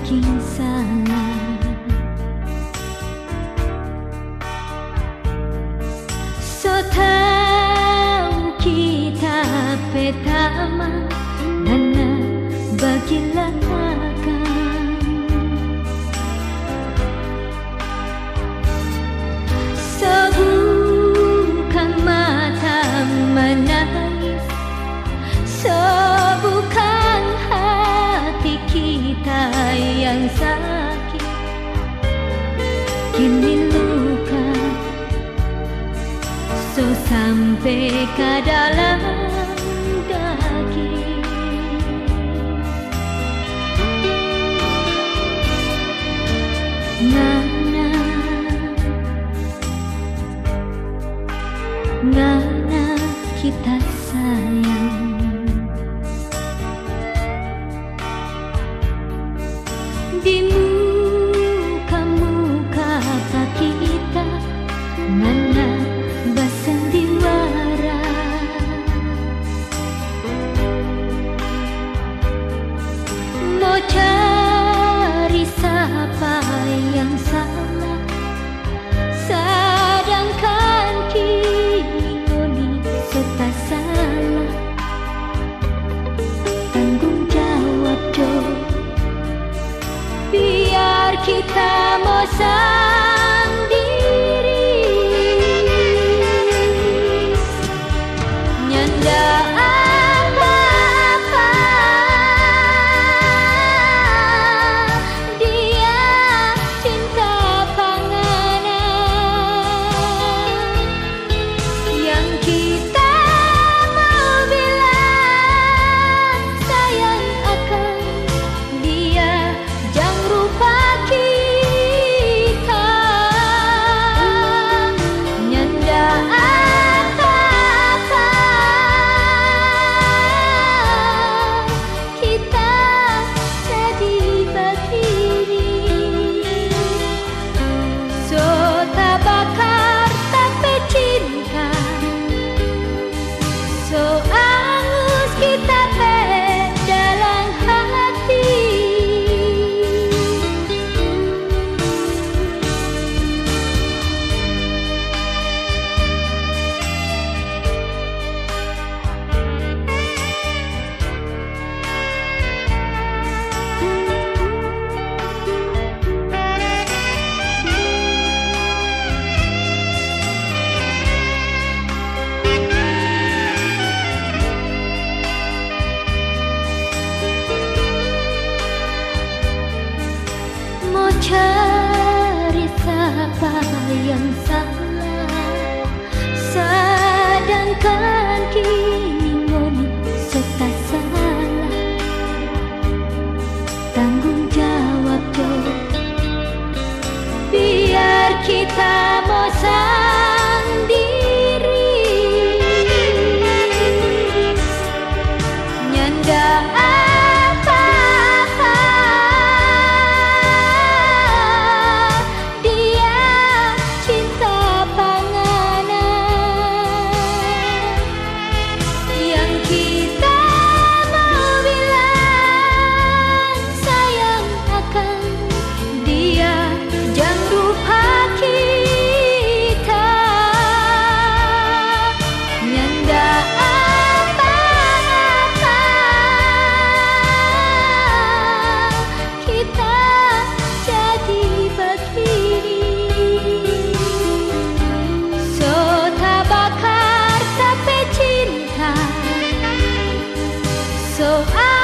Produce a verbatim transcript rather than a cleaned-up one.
saking salah. So tahu kita pertama nana bagilah akan sebukan mata menangis, sebukan hati kita yang sakit kini luka, so sampai ke dalam daging. Ngana, ngana kita sayang, di muka-muka apa kita ngana bersandiwara. Mau cari siapa yang salah, sedangkan kini ngoni serta salah. Tanggung jawab jo, biar kita mau sendiri. Nyanda apa-apa, dia cinta panganan. Yang kita mau bilang sayang akan dia, jangan rupa kita. Nyanda apa-apa, kita jadi begini. So tak bakar tapi cinta, so angus kita pe dalam hati. Mau cari siapa yang salah, sedangkan kini ngoni serta salah. Tanggung jawab jo, biar kita mau sendiri. Nyanda apa-apa, dia cinta panganan. Yang kita mau bilang sayang akan dia, jangan rupa kita. Nyanda apa-apa, kita jadi begini. So tak bakar tapi cinta, so